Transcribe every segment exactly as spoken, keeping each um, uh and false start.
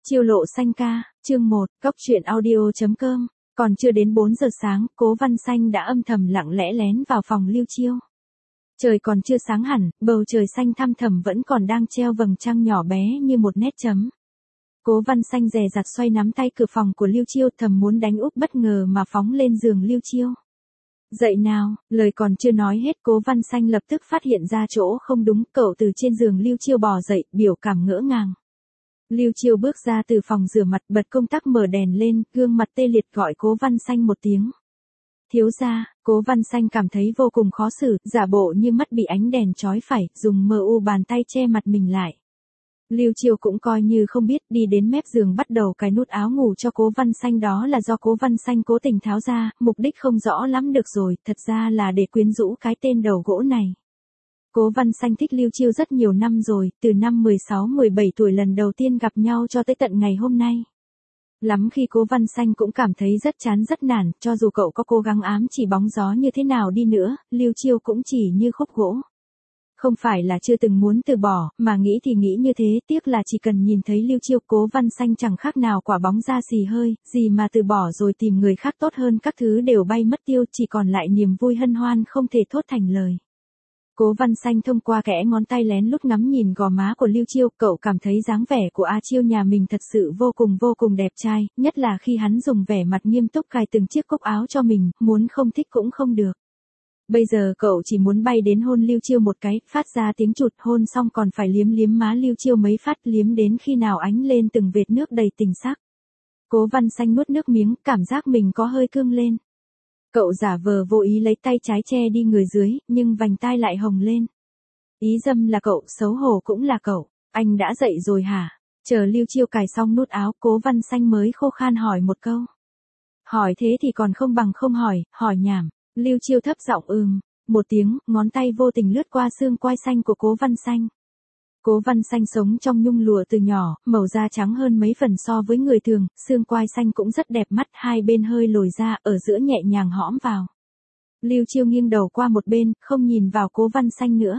Chiêu lộ xanh ca, chương một, cóc truyện audio chấm com. Còn chưa đến bốn giờ sáng, Cố Văn Xanh đã âm thầm lặng lẽ lén vào phòng Lưu Chiêu. Trời còn chưa sáng hẳn, bầu trời xanh thăm thẳm vẫn còn đang treo vầng trăng nhỏ bé như một nét chấm. Cố Văn Xanh dè dặt xoay nắm tay cửa phòng của Lưu Chiêu, thầm muốn đánh úp bất ngờ mà phóng lên giường Lưu Chiêu. Dậy nào, lời còn chưa nói hết, Cố Văn Xanh lập tức phát hiện ra chỗ không đúng, cậu từ trên giường Lưu Chiêu bò dậy, biểu cảm ngỡ ngàng. Lưu Chiêu bước ra từ phòng rửa mặt, bật công tắc mở đèn lên, gương mặt tê liệt gọi Cố Văn Xanh một tiếng. Thiếu gia. Cố Văn Xanh cảm thấy vô cùng khó xử, giả bộ như mắt bị ánh đèn chói phải, dùng mờ u bàn tay che mặt mình lại. Lưu Chiêu cũng coi như không biết, đi đến mép giường bắt đầu cài nút áo ngủ cho Cố Văn Xanh, đó là do Cố Văn Xanh cố tình tháo ra, mục đích không rõ lắm được rồi, thật ra là để quyến rũ cái tên đầu gỗ này. Cố Văn Xanh thích Lưu Chiêu rất nhiều năm rồi, từ năm mười sáu mười bảy tuổi lần đầu tiên gặp nhau cho tới tận ngày hôm nay. Lắm khi Cố Văn Xanh cũng cảm thấy rất chán rất nản, cho dù cậu có cố gắng ám chỉ bóng gió như thế nào đi nữa, Lưu Chiêu cũng chỉ như khúc gỗ. Không phải là chưa từng muốn từ bỏ, mà nghĩ thì nghĩ như thế, tiếc là chỉ cần nhìn thấy Lưu Chiêu, Cố Văn Xanh chẳng khác nào quả bóng ra xì hơi, gì mà từ bỏ rồi tìm người khác tốt hơn, các thứ đều bay mất tiêu, chỉ còn lại niềm vui hân hoan không thể thốt thành lời. Cố Văn Xanh thông qua kẽ ngón tay lén lút ngắm nhìn gò má của Lưu Chiêu, cậu cảm thấy dáng vẻ của A Chiêu nhà mình thật sự vô cùng vô cùng đẹp trai, nhất là khi hắn dùng vẻ mặt nghiêm túc cài từng chiếc cúc áo cho mình, muốn không thích cũng không được. Bây giờ cậu chỉ muốn bay đến hôn Lưu Chiêu một cái, phát ra tiếng chụt, hôn xong còn phải liếm liếm má Lưu Chiêu mấy phát, liếm đến khi nào ánh lên từng vệt nước đầy tình sắc. Cố Văn Xanh nuốt nước miếng, cảm giác mình có hơi cương lên. Cậu giả vờ vô ý lấy tay trái che đi người dưới, nhưng vành tai lại hồng lên. Ý dâm là cậu, xấu hổ cũng là cậu. Anh đã dậy rồi hả? Chờ Lưu Chiêu cài xong nút áo, Cố Văn Xanh mới khô khan hỏi một câu. Hỏi thế thì còn không bằng không hỏi, hỏi nhảm. Lưu Chiêu thấp giọng ừm, một tiếng, ngón tay vô tình lướt qua xương quai xanh của Cố Văn Xanh. Cố Văn Xanh sống trong nhung lụa từ nhỏ, màu da trắng hơn mấy phần so với người thường, xương quai xanh cũng rất đẹp mắt, hai bên hơi lồi ra, ở giữa nhẹ nhàng hõm vào. Lưu Chiêu nghiêng đầu qua một bên, không nhìn vào Cố Văn Xanh nữa.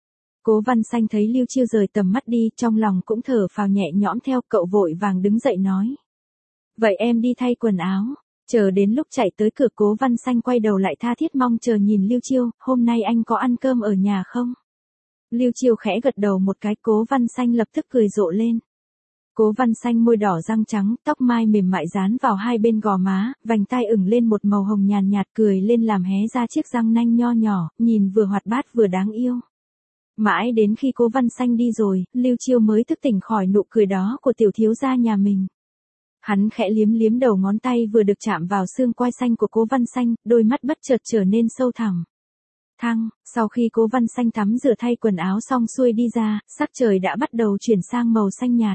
Cố Văn Xanh thấy Lưu Chiêu rời tầm mắt đi, trong lòng cũng thở phào nhẹ nhõm theo, cậu vội vàng đứng dậy nói. Vậy em đi thay quần áo. Chờ đến lúc chạy tới cửa, Cố Văn Xanh quay đầu lại tha thiết mong chờ nhìn Lưu Chiêu, hôm nay anh có ăn cơm ở nhà không? Lưu Chiêu khẽ gật đầu một cái, Cố Văn Xanh lập tức cười rộ lên. Cố Văn Xanh môi đỏ răng trắng, tóc mai mềm mại dán vào hai bên gò má, vành tai ửng lên một màu hồng nhàn nhạt, cười lên làm hé ra chiếc răng nanh nho nhỏ, nhìn vừa hoạt bát vừa đáng yêu. Mãi đến khi Cố Văn Xanh đi rồi, Lưu Chiêu mới thức tỉnh khỏi nụ cười đó của tiểu thiếu gia nhà mình. Hắn khẽ liếm liếm đầu ngón tay vừa được chạm vào xương quai xanh của Cố Văn Xanh, đôi mắt bất chợt trở nên sâu thẳm. Thăng, sau khi Cố Văn Xanh tắm rửa thay quần áo xong xuôi đi ra, sắc trời đã bắt đầu chuyển sang màu xanh nhạt.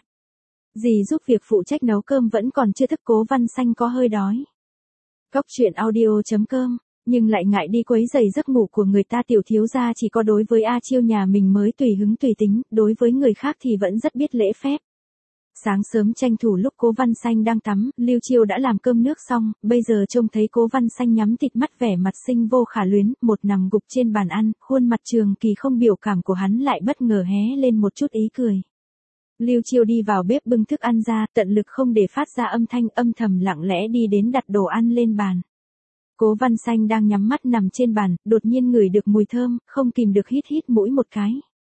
Dì giúp việc phụ trách nấu cơm vẫn còn chưa thức, Cố Văn Xanh có hơi đói. Cóc truyện audio chấm com, nhưng lại ngại đi quấy rầy giấc ngủ của người ta, tiểu thiếu gia chỉ có đối với A Chiêu nhà mình mới tùy hứng tùy tính, đối với người khác thì vẫn rất biết lễ phép. Sáng sớm tranh thủ lúc Cố Văn Xanh đang tắm, Lưu Chiêu đã làm cơm nước xong, bây giờ trông thấy Cố Văn Xanh nhắm tịt mắt vẻ mặt xinh vô khả luyến, một nằm gục trên bàn ăn, khuôn mặt trường kỳ không biểu cảm của hắn lại bất ngờ hé lên một chút ý cười. Lưu Chiêu đi vào bếp bưng thức ăn ra, tận lực không để phát ra âm thanh, âm thầm lặng lẽ đi đến đặt đồ ăn lên bàn. Cố Văn Xanh đang nhắm mắt nằm trên bàn, đột nhiên ngửi được mùi thơm, không kìm được hít hít mũi một cái.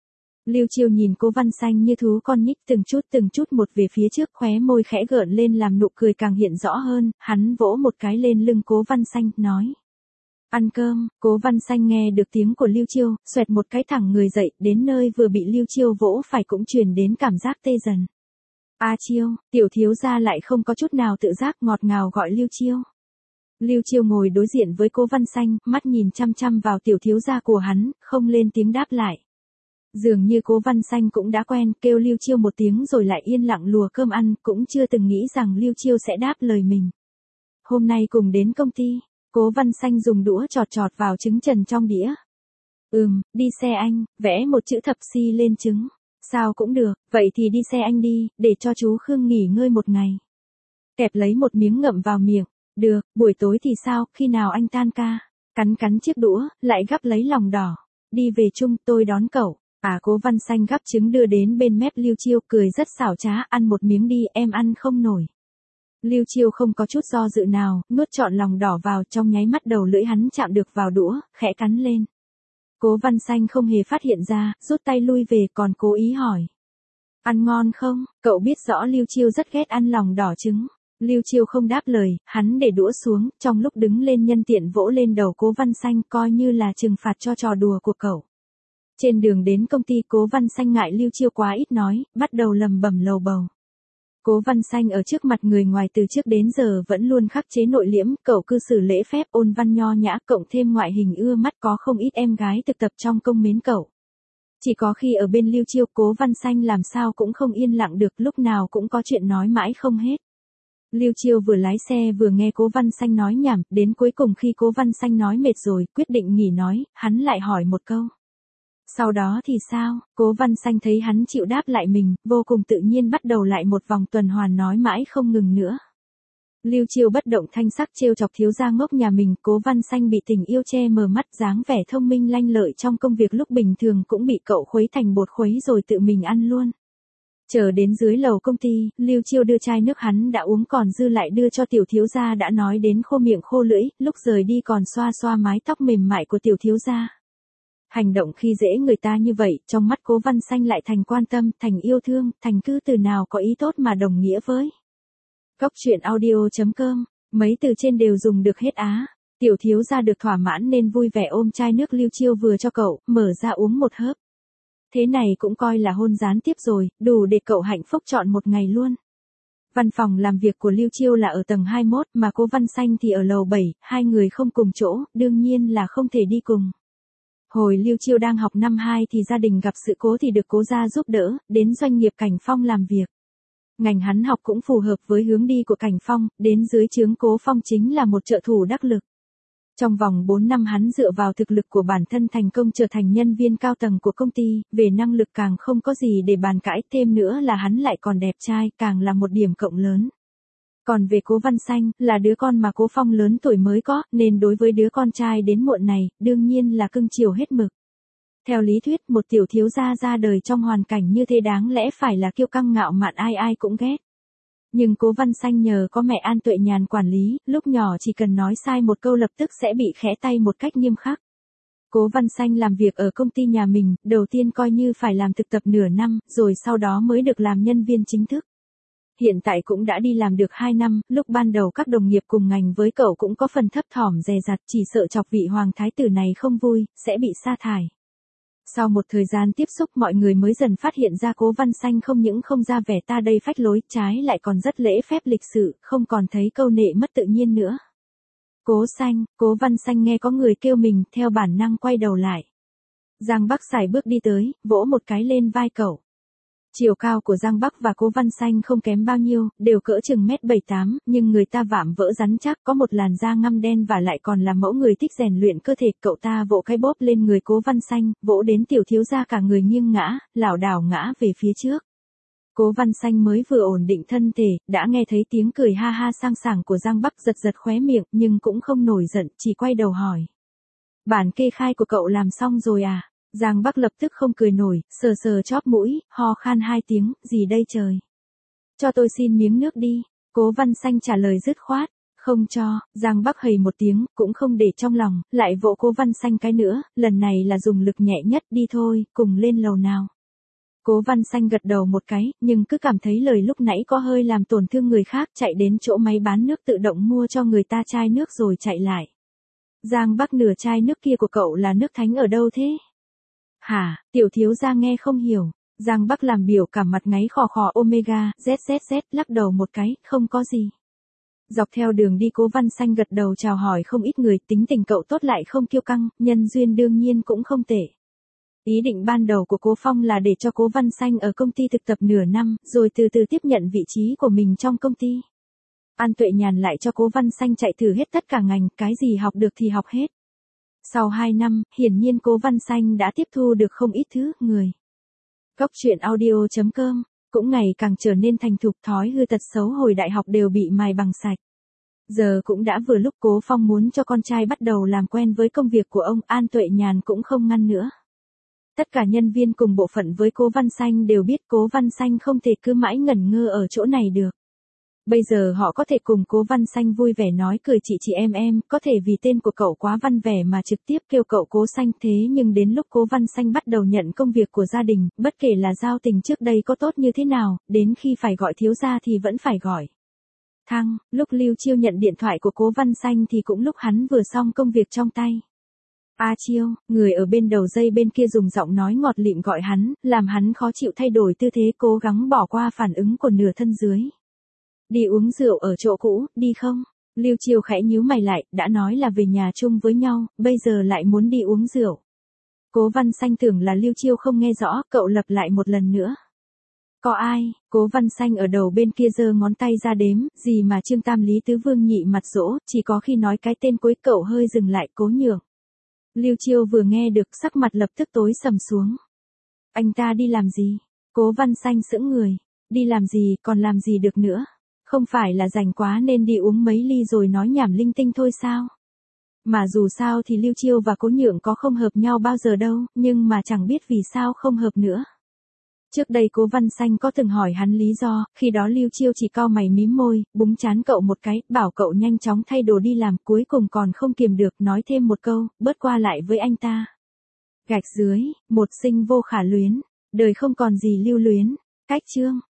Lưu Chiêu nhìn Cố Văn Xanh như thú con nhích từng chút từng chút một về phía trước, khóe môi khẽ gợn lên làm nụ cười càng hiện rõ hơn, hắn vỗ một cái lên lưng Cố Văn Xanh, nói. Ăn cơm. Cố Văn Xanh nghe được tiếng của Lưu Chiêu, xoẹt một cái thẳng người dậy, đến nơi vừa bị Lưu Chiêu vỗ phải cũng truyền đến cảm giác tê dần. A Chiêu, tiểu thiếu gia lại không có chút nào tự giác, ngọt ngào gọi Lưu Chiêu. Lưu Chiêu ngồi đối diện với Cố Văn Xanh, mắt nhìn chăm chăm vào tiểu thiếu gia của hắn, không lên tiếng đáp lại. Dường như Cố Văn Xanh cũng đã quen, kêu Lưu Chiêu một tiếng rồi lại yên lặng lùa cơm ăn, cũng chưa từng nghĩ rằng Lưu Chiêu sẽ đáp lời mình. Hôm nay cùng đến công ty. Cố Văn Xanh dùng đũa chọt chọt vào trứng trần trong đĩa. Ừm, đi xe anh, vẽ một chữ thập si lên trứng. Sao cũng được, vậy thì đi xe anh đi, để cho chú Khương nghỉ ngơi một ngày. Kẹp lấy một miếng ngậm vào miệng. Được, buổi tối thì sao, khi nào anh tan ca? Cắn cắn chiếc đũa, lại gắp lấy lòng đỏ. Đi về chung, tôi đón cậu. À, Cố Văn Xanh gắp trứng đưa đến bên mép Lưu Chiêu, cười rất xảo trá, ăn một miếng đi, em ăn không nổi. Lưu Chiêu không có chút do dự nào, nuốt trọn lòng đỏ vào, trong nháy mắt đầu lưỡi hắn chạm được vào đũa, khẽ cắn lên. Cố Văn Xanh không hề phát hiện ra, rút tay lui về, còn cố ý hỏi. Ăn ngon không? Cậu biết rõ Lưu Chiêu rất ghét ăn lòng đỏ trứng. Lưu Chiêu không đáp lời, hắn để đũa xuống, trong lúc đứng lên nhân tiện vỗ lên đầu Cố Văn Xanh, coi như là trừng phạt cho trò đùa của cậu. Trên đường đến công ty, Cố Văn Xanh ngại Lưu Chiêu quá ít nói, bắt đầu lầm bầm lầu bầu. Cố Văn Xanh ở trước mặt người ngoài từ trước đến giờ vẫn luôn khắc chế nội liễm, cậu cư xử lễ phép ôn văn nho nhã, cộng thêm ngoại hình ưa mắt, có không ít em gái thực tập trong công mến cậu. Chỉ có khi ở bên Lưu Chiêu, Cố Văn Xanh làm sao cũng không yên lặng được, lúc nào cũng có chuyện nói mãi không hết. Lưu Chiêu vừa lái xe vừa nghe Cố Văn Xanh nói nhảm, đến cuối cùng khi Cố Văn Xanh nói mệt rồi, quyết định nghỉ nói, hắn lại hỏi một câu. Sau đó thì sao? Cố Văn Xanh thấy hắn chịu đáp lại mình, vô cùng tự nhiên bắt đầu lại một vòng tuần hoàn nói mãi không ngừng nữa. Lưu Chiêu bất động thanh sắc trêu chọc thiếu gia ngốc nhà mình, Cố Văn Xanh bị tình yêu che mờ mắt, dáng vẻ thông minh lanh lợi trong công việc lúc bình thường cũng bị cậu khuấy thành bột khuấy rồi tự mình ăn luôn. Chờ đến dưới lầu công ty, Lưu Chiêu đưa chai nước hắn đã uống còn dư lại đưa cho tiểu thiếu gia, đã nói đến khô miệng khô lưỡi, lúc rời đi còn xoa xoa mái tóc mềm mại của tiểu thiếu gia. Hành động khi dễ người ta như vậy, trong mắt Cố Văn Xanh lại thành quan tâm, thành yêu thương, thành cứ từ nào có ý tốt mà đồng nghĩa với. Cóc truyện audio chấm com, mấy từ trên đều dùng được hết á. Tiểu thiếu gia được thỏa mãn nên vui vẻ ôm chai nước Lưu Chiêu vừa cho cậu, mở ra uống một hớp. Thế này cũng coi là hôn gián tiếp rồi, đủ để cậu hạnh phúc trọn một ngày luôn. Văn phòng làm việc của Lưu Chiêu là ở tầng hai mươi mốt, mà Cố Văn Xanh thì ở lầu bảy, hai người không cùng chỗ, đương nhiên là không thể đi cùng. Hồi Lưu Chiêu đang học năm hai thì gia đình gặp sự cố thì được Cố gia giúp đỡ, đến doanh nghiệp Cảnh Phong làm việc. Ngành hắn học cũng phù hợp với hướng đi của Cảnh Phong, đến dưới trướng Cố Phong chính là một trợ thủ đắc lực. Trong vòng bốn năm hắn dựa vào thực lực của bản thân thành công trở thành nhân viên cao tầng của công ty, về năng lực càng không có gì để bàn cãi, thêm nữa là hắn lại còn đẹp trai, càng là một điểm cộng lớn. Còn về Cố Văn Xanh, là đứa con mà Cố Phong lớn tuổi mới có, nên đối với đứa con trai đến muộn này, đương nhiên là cưng chiều hết mực. Theo lý thuyết, một tiểu thiếu gia ra đời trong hoàn cảnh như thế đáng lẽ phải là kiêu căng ngạo mạn, ai ai cũng ghét. Nhưng Cố Văn Xanh nhờ có mẹ An Tuệ Nhàn quản lý, lúc nhỏ chỉ cần nói sai một câu lập tức sẽ bị khẽ tay một cách nghiêm khắc. Cố Văn Xanh làm việc ở công ty nhà mình, đầu tiên coi như phải làm thực tập nửa năm, rồi sau đó mới được làm nhân viên chính thức. Hiện tại cũng đã đi làm được hai năm, lúc ban đầu các đồng nghiệp cùng ngành với cậu cũng có phần thấp thỏm dè dặt, chỉ sợ chọc vị hoàng thái tử này không vui, sẽ bị sa thải. Sau một thời gian tiếp xúc, mọi người mới dần phát hiện ra Cố Văn Xanh không những không ra vẻ ta đây phách lối, trái lại còn rất lễ phép lịch sự, không còn thấy câu nệ mất tự nhiên nữa. Cố Xanh, Cố Văn Xanh nghe có người kêu mình, theo bản năng quay đầu lại. Giang Bắc sải bước đi tới, vỗ một cái lên vai cậu. Chiều cao của Giang Bắc và Cố Văn Xanh không kém bao nhiêu, đều cỡ chừng mét bảy tám, nhưng người ta vạm vỡ rắn chắc, có một làn da ngăm đen và lại còn là mẫu người thích rèn luyện cơ thể. Cậu ta vỗ cái bóp lên người Cố Văn Xanh, vỗ đến tiểu thiếu gia cả người nghiêng ngã, lảo đảo ngã về phía trước. Cố Văn Xanh mới vừa ổn định thân thể, đã nghe thấy tiếng cười ha ha sang sảng của Giang Bắc, giật giật khóe miệng, nhưng cũng không nổi giận, chỉ quay đầu hỏi. Bản kê khai của cậu làm xong rồi à? Giang Bắc lập tức không cười nổi, sờ sờ chóp mũi, ho khan hai tiếng, gì đây trời? Cho tôi xin miếng nước đi. Cố Văn Xanh trả lời dứt khoát. Không cho. Giang Bắc hầy một tiếng, cũng không để trong lòng, lại vỗ Cố Văn Xanh cái nữa, lần này là dùng lực nhẹ nhất, đi thôi, cùng lên lầu nào. Cố Văn Xanh gật đầu một cái, nhưng cứ cảm thấy lời lúc nãy có hơi làm tổn thương người khác, chạy đến chỗ máy bán nước tự động mua cho người ta chai nước rồi chạy lại. Giang Bắc, nửa chai nước kia của cậu là nước thánh ở đâu thế? Hả? Tiểu thiếu gia nghe không hiểu. Giang Bắc làm biểu cảm mặt ngáy khò khò omega, zzz, lắc đầu một cái, không có gì. Dọc theo đường đi Cố Văn Xanh gật đầu chào hỏi không ít người, tính tình cậu tốt lại không kiêu căng, nhân duyên đương nhiên cũng không tệ. Ý định ban đầu của Cố Phong là để cho Cố Văn Xanh ở công ty thực tập nửa năm, rồi từ từ tiếp nhận vị trí của mình trong công ty. An Tuệ Nhàn lại cho Cố Văn Xanh chạy thử hết tất cả ngành, cái gì học được thì học hết. Sau hai năm, hiển nhiên Cố Văn Xanh đã tiếp thu được không ít thứ, người. Cóc truyện audio chấm com, cũng ngày càng trở nên thành thục, thói hư tật xấu hồi đại học đều bị mài bằng sạch. Giờ cũng đã vừa lúc Cố Phong muốn cho con trai bắt đầu làm quen với công việc của ông, An Tuệ Nhàn cũng không ngăn nữa. Tất cả nhân viên cùng bộ phận với Cố Văn Xanh đều biết Cố Văn Xanh không thể cứ mãi ngẩn ngơ ở chỗ này được. Bây giờ họ có thể cùng Cố Văn Xanh vui vẻ nói cười chị chị em em, có thể vì tên của cậu quá văn vẻ mà trực tiếp kêu cậu Cố Xanh, thế nhưng đến lúc Cố Văn Xanh bắt đầu nhận công việc của gia đình, bất kể là giao tình trước đây có tốt như thế nào, đến khi phải gọi thiếu gia thì vẫn phải gọi. Thăng, lúc Lưu Chiêu nhận điện thoại của Cố Văn Xanh thì cũng lúc hắn vừa xong công việc trong tay. A Chiêu, người ở bên đầu dây bên kia dùng giọng nói ngọt lịm gọi hắn, làm hắn khó chịu thay đổi tư thế cố gắng bỏ qua phản ứng của nửa thân dưới. Đi uống rượu ở chỗ cũ, đi không? Lưu Chiêu khẽ nhíu mày lại, đã nói là về nhà chung với nhau, bây giờ lại muốn đi uống rượu. Cố Văn Xanh tưởng là Lưu Chiêu không nghe rõ, cậu lặp lại một lần nữa. Có ai? Cố Văn Xanh ở đầu bên kia giơ ngón tay ra đếm, gì mà Trương Tam Lý Tứ Vương nhị mặt dỗ, chỉ có khi nói cái tên cuối cậu hơi dừng lại. Cố Nhượng. Lưu Chiêu vừa nghe được sắc mặt lập tức tối sầm xuống. Anh ta đi làm gì? Cố Văn Xanh sững người. Đi làm gì, còn làm gì được nữa? Không phải là rảnh quá nên đi uống mấy ly rồi nói nhảm linh tinh thôi sao? Mà dù sao thì Lưu Chiêu và Cố Nhượng có không hợp nhau bao giờ đâu, nhưng mà chẳng biết vì sao không hợp nữa. Trước đây Cố Văn Xanh có từng hỏi hắn lý do, khi đó Lưu Chiêu chỉ cau mày mím môi, búng trán cậu một cái, bảo cậu nhanh chóng thay đồ đi làm, cuối cùng còn không kiềm được, nói thêm một câu, bớt qua lại với anh ta. Gạch dưới, một sinh vô khả luyến, đời không còn gì lưu luyến, cách chương.